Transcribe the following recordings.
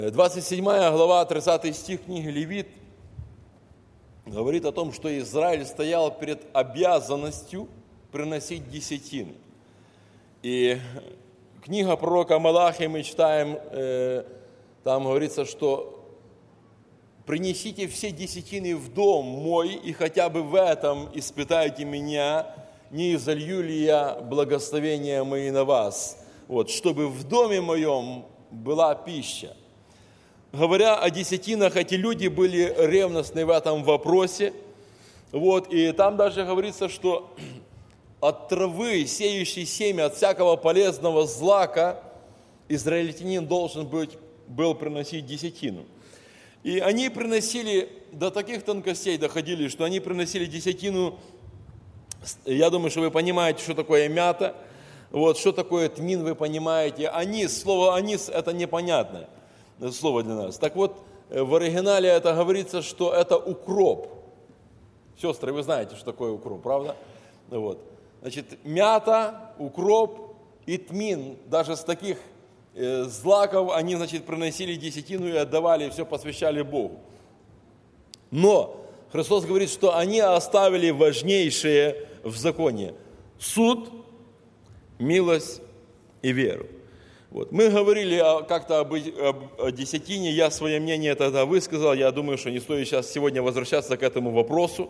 27 глава, 30 стих книги Левит говорит о том, что Израиль стоял перед обязанностью приносить десятины. И книга пророка Малахии мы читаем, там говорится, что принесите все десятины в дом мой, и хотя бы в этом испытайте меня, не изолью ли я благословения мои на вас, чтобы в доме моем была пища. Говоря о десятинах, эти люди были ревностны в этом вопросе. И там даже говорится, что от травы, сеющей семя, от всякого полезного злака, израильтянин должен был приносить десятину. И они приносили, до таких тонкостей доходили, что они приносили десятину. Я думаю, что вы понимаете, что такое мята, что такое тмин, вы понимаете. Анис, слово анис – это непонятное слово для нас. Так вот, в оригинале это говорится, что это укроп. Сестры, вы знаете, что такое укроп, правда? Значит, мята, укроп и тмин, даже с таких злаков они, приносили десятину и отдавали, и все посвящали Богу. Но Христос говорит, что они оставили важнейшее в законе – суд, милость и веру. Мы говорили как-то о десятине, я свое мнение тогда высказал, я думаю, что не стоит сейчас сегодня возвращаться к этому вопросу.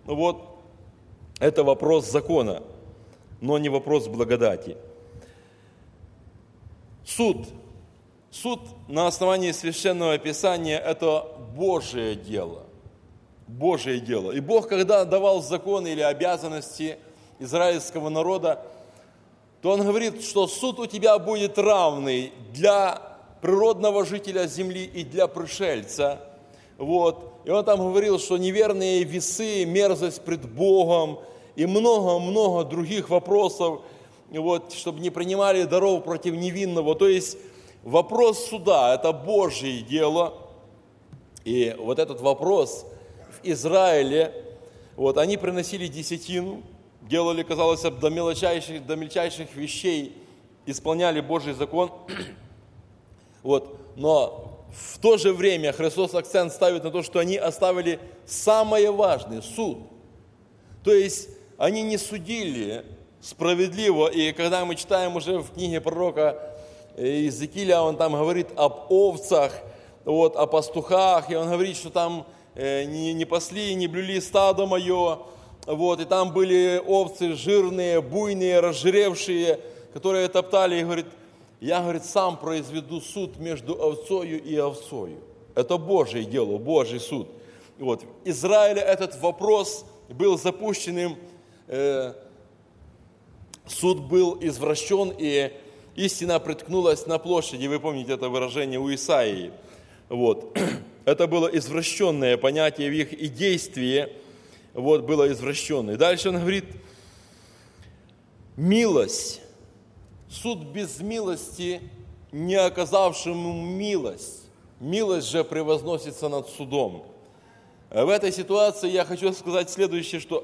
Это вопрос закона, но не вопрос благодати. Суд на основании Священного Писания – это Божие дело. Божие дело. И Бог, когда давал законы или обязанности израильского народа, то Он говорит, что суд у тебя будет равный для природного жителя земли и для пришельца. И Он там говорил, что неверные весы, мерзость пред Богом и много-много других вопросов, чтобы не принимали даров против невинного. То есть вопрос суда – это Божье дело. И этот вопрос в Израиле, они приносили десятину, делали, казалось, до мельчайших вещей, исполняли Божий закон. Но в то же время Христос акцент ставит на то, что они оставили самое важное – суд. То есть они не судили справедливо. И когда мы читаем уже в книге пророка Иезекииля, он там говорит об овцах, о пастухах, и он говорит, что там не пасли, не блюли стадо мое, и там были овцы жирные, буйные, разжиревшие, которые топтали, и говорит, я, сам произведу суд между овцою и овцою. Это Божье дело, Божий суд. В Израиле этот вопрос был запущенным, суд был извращен, и истина приткнулась на площади. Вы помните это выражение у Исаии. Это было извращенное понятие в их и действие, было извращенное. Дальше он говорит, милость. Суд без милости, не оказавшему милость. Милость же превозносится над судом. В этой ситуации я хочу сказать следующее, что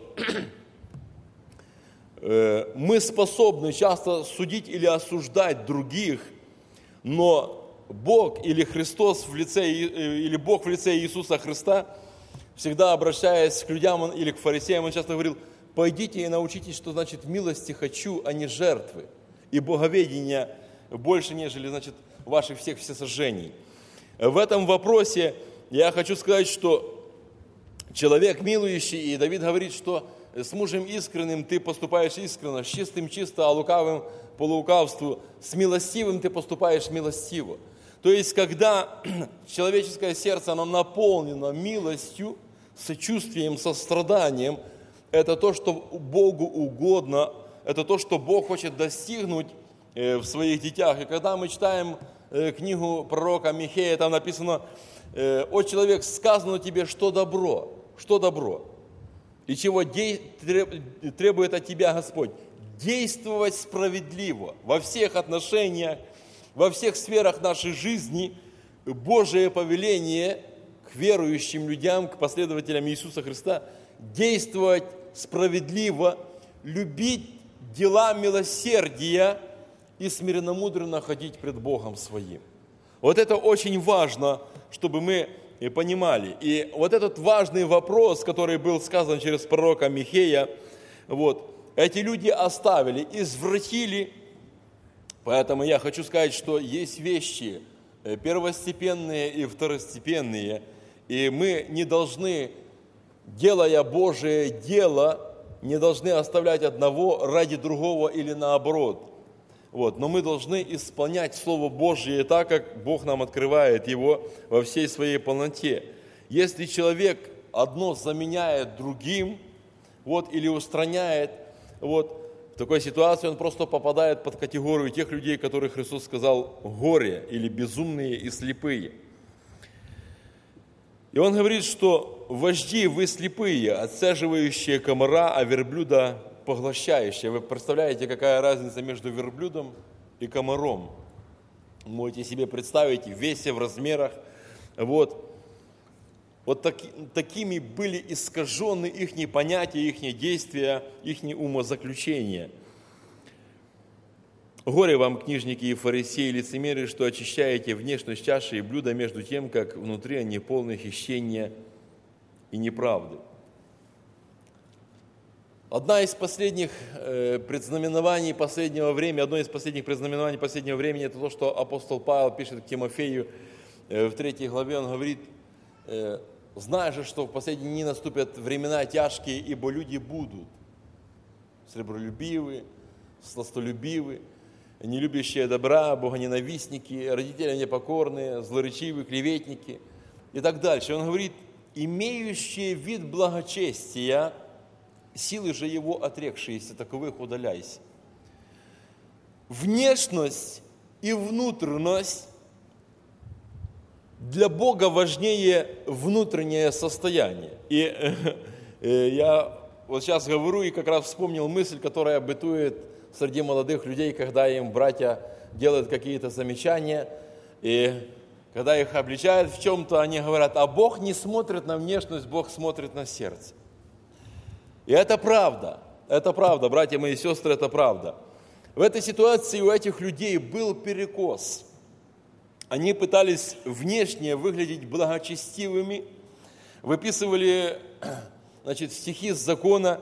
мы способны часто судить или осуждать других, но Бог или Христос в лице, или Бог в лице Иисуса Христа, всегда обращаясь к людям или к фарисеям, Он часто говорил, пойдите и научитесь, что значит милости хочу, а не жертвы, и боговедения больше, нежели, ваших всех всесожжений. В этом вопросе я хочу сказать, что человек милующий, и Давид говорит, что с мужем искренним ты поступаешь искренно, с чистым чисто, а лукавым по лукавству, с милостивым ты поступаешь милостиво. То есть, когда человеческое сердце, оно наполнено милостью, сочувствием, состраданием, это то, что Богу угодно, это то, что Бог хочет достигнуть в своих детях. И когда мы читаем книгу пророка Михея, там написано, «О человек, сказано тебе, что добро, и чего требует от тебя Господь? Действовать справедливо во всех отношениях, во всех сферах нашей жизни, Божие повеление к верующим людям, к последователям Иисуса Христа, действовать справедливо, любить дела милосердия и смиренномудренно ходить пред Богом своим». Вот это очень важно, чтобы мы понимали. И вот этот важный вопрос, который был сказан через пророка Михея, вот, эти люди оставили, извратили. Поэтому я хочу сказать, что есть вещи первостепенные и второстепенные, и мы не должны, делая Божие дело, не должны оставлять одного ради другого или наоборот. Вот. Но мы должны исполнять Слово Божье так, как Бог нам открывает его во всей своей полноте. Если человек одно заменяет другим, вот, или устраняет, вот, в такой ситуации он просто попадает под категорию тех людей, которых Христос сказал горе, или безумные и слепые. И он говорит, что вожди вы слепые, отцеживающие комара, а верблюда поглощающие. Вы представляете, какая разница между верблюдом и комаром? Можете себе представить в весе, в размерах. Вот такими были искажены их понятия, их действия, их умозаключения. Горе вам, книжники и фарисеи, лицемеры, что очищаете внешность чаши и блюда, между тем, как внутри они полны хищения и неправды. Одно из последних предзнаменований последнего времени, это то, что апостол Павел пишет к Тимофею в 3 главе, он говорит: «Знай же, что в последние дни наступят времена тяжкие, ибо люди будут сребролюбивы, сластолюбивы, не любящие добра, богоненавистники, родители непокорные, злоречивые, клеветники» и так дальше. Он говорит: «Имеющие вид благочестия, силы же его отрекшиеся, таковых удаляйся». Внешность и внутренность для Бога важнее внутреннее состояние. И я вот сейчас говорю и как раз вспомнил мысль, которая бытует среди молодых людей, когда им братья делают какие-то замечания, и когда их обличают в чем-то, они говорят: а Бог не смотрит на внешность, Бог смотрит на сердце. И это правда, братья мои и сестры, это правда. В этой ситуации у этих людей был перекос. Они пытались внешне выглядеть благочестивыми, выписывали, стихи с закона,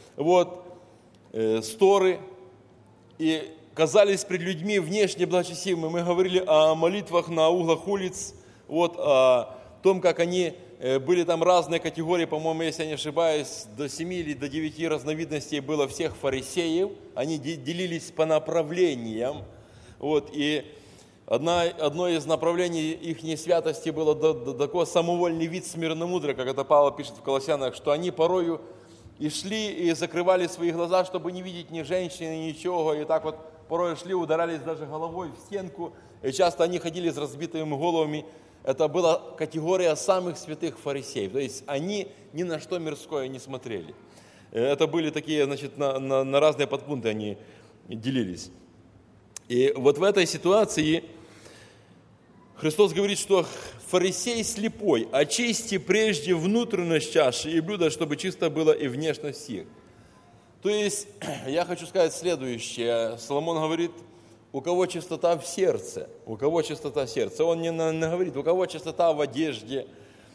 с Торы, и казались пред людьми внешне благочестивыми. Мы говорили о молитвах на углах улиц, о том, как они были там разные категории, по-моему, если я не ошибаюсь, до 7 или до 9 разновидностей было всех фарисеев. Они делились по направлениям. И одно из направлений их святости было такой самовольный вид смиренномудрия, как это Павел пишет в Колоссянах, что они порою и шли, и закрывали свои глаза, чтобы не видеть ни женщины, ничего, и так вот порой шли, ударались даже головой в стенку, и часто они ходили с разбитыми головами. Это была категория самых святых фарисеев, то есть они ни на что мирское не смотрели. Это были такие, на разные подпункты они делились. И вот в этой ситуации Христос говорит, что фарисей слепой, очисти прежде внутренность чаши и блюда, чтобы чисто было и внешность их. То есть, я хочу сказать следующее. Соломон говорит: у кого чистота в сердце, у кого чистота сердца. Он не говорит, у кого чистота в одежде,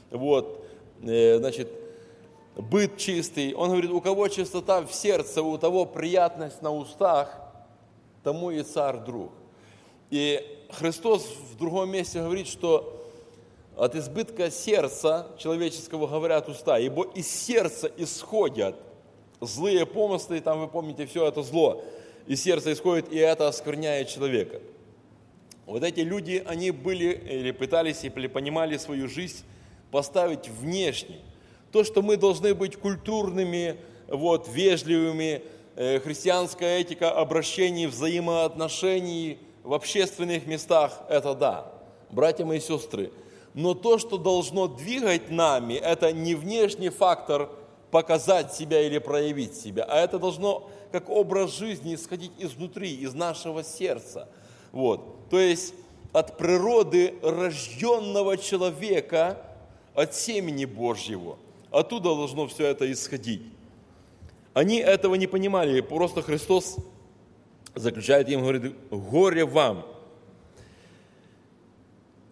быт чистый. Он говорит, у кого чистота в сердце, у того приятность на устах, тому и царь друг. И Христос в другом месте говорит, что от избытка сердца человеческого говорят уста, ибо из сердца исходят злые помыслы, там вы помните, все это зло из сердца исходит, и это оскверняет человека. Вот эти люди, они были, или пытались, или понимали свою жизнь поставить внешне. То, что мы должны быть культурными, вежливыми, христианская этика обращений, взаимоотношений в общественных местах, это да, братья мои и сестры. Но то, что должно двигать нами, это не внешний фактор показать себя или проявить себя, а это должно как образ жизни исходить изнутри, из нашего сердца. То есть от природы рожденного человека, от семени Божьего. Оттуда должно все это исходить. Они этого не понимали, просто Христос заключает им, говорит: горе вам.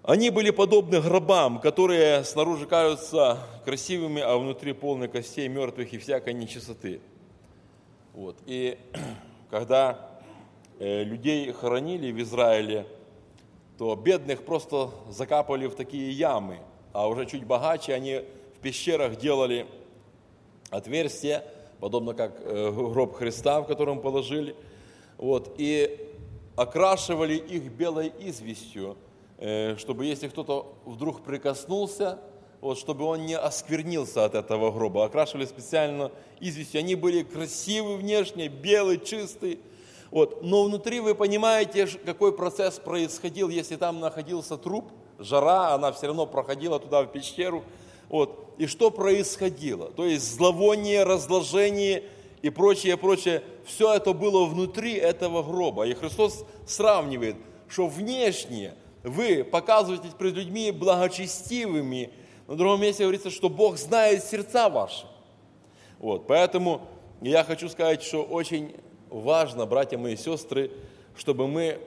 Они были подобны гробам, которые снаружи кажутся красивыми, а внутри полны костей мертвых и всякой нечистоты. Вот. И когда людей хоронили в Израиле, то бедных просто закапывали в такие ямы, а уже чуть богаче они в пещерах делали отверстия, подобно как гроб Христа, в котором положили, вот, и окрашивали их белой известью, чтобы если кто-то вдруг прикоснулся, вот, чтобы он не осквернился от этого гроба. Окрашивали специально известью. Они были красивы внешне, белые, чистые. Вот. Но внутри вы понимаете, какой процесс происходил, если там находился труп, жара, она все равно проходила туда, в пещеру. Вот. И что происходило? То есть зловоние, разложение и прочее, прочее. Все это было внутри этого гроба. И Христос сравнивает, что внешне вы показываетесь перед людьми благочестивыми. На другом месте говорится, что Бог знает сердца ваши. Вот. Поэтому я хочу сказать, что очень важно, братья мои и сестры, чтобы мы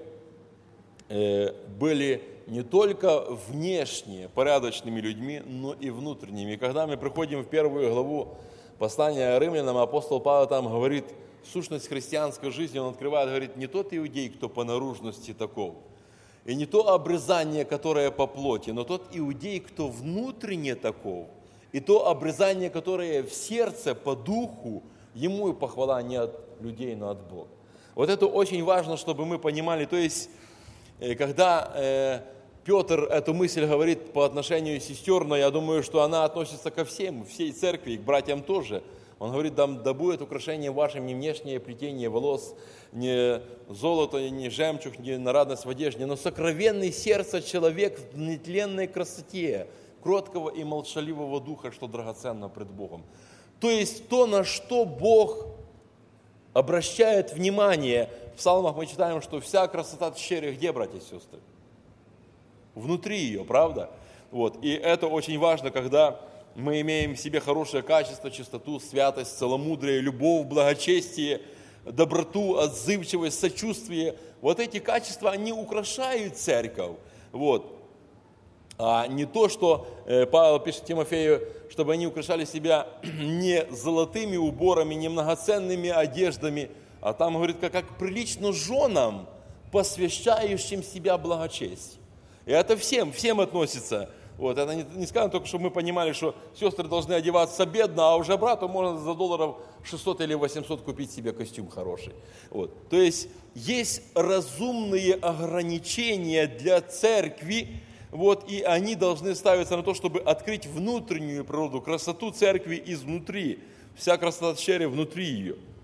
были не только внешне порядочными людьми, но и внутренними. И когда мы приходим в 1 главу послания Римлянам, апостол Павел там говорит, сущность христианской жизни, он открывает, говорит, не тот иудей, кто по наружности таков, и не то обрезание, которое по плоти, но тот иудей, кто внутренне таков, и то обрезание, которое в сердце, по духу, ему и похвала не от людей, но от Бога. Вот это очень важно, чтобы мы понимали. То есть, когда Петр эту мысль говорит по отношению к сестер, но я думаю, что она относится ко всем, всей церкви, и к братьям тоже. Он говорит, да будет украшение вашим не внешнее плетение волос, не золото, не жемчуг, не нарадность в одежде, но сокровенный сердце человек в нетленной красоте, кроткого и молчаливого духа, что драгоценно пред Богом. То есть то, на что Бог обращает внимание. В Псалмах мы читаем, что вся красота тщери где, братья и сестры? Внутри ее, правда? Вот. И это очень важно, когда мы имеем в себе хорошее качество, чистоту, святость, целомудрие, любовь, благочестие, доброту, отзывчивость, сочувствие. Вот эти качества, они украшают церковь. Вот. А не то, что Павел пишет Тимофею, чтобы они украшали себя не золотыми уборами, не многоценными одеждами, а там говорит, как прилично женам, посвящающим себя благочестию. И это всем относится. Вот, это не сказано только, чтобы мы понимали, что сестры должны одеваться бедно, а уже брату можно за долларов 600 или 800 купить себе костюм хороший. Вот. То есть разумные ограничения для церкви, вот, и они должны ставиться на то, чтобы открыть внутреннюю природу, красоту церкви изнутри. Вся красота тщери внутри ее.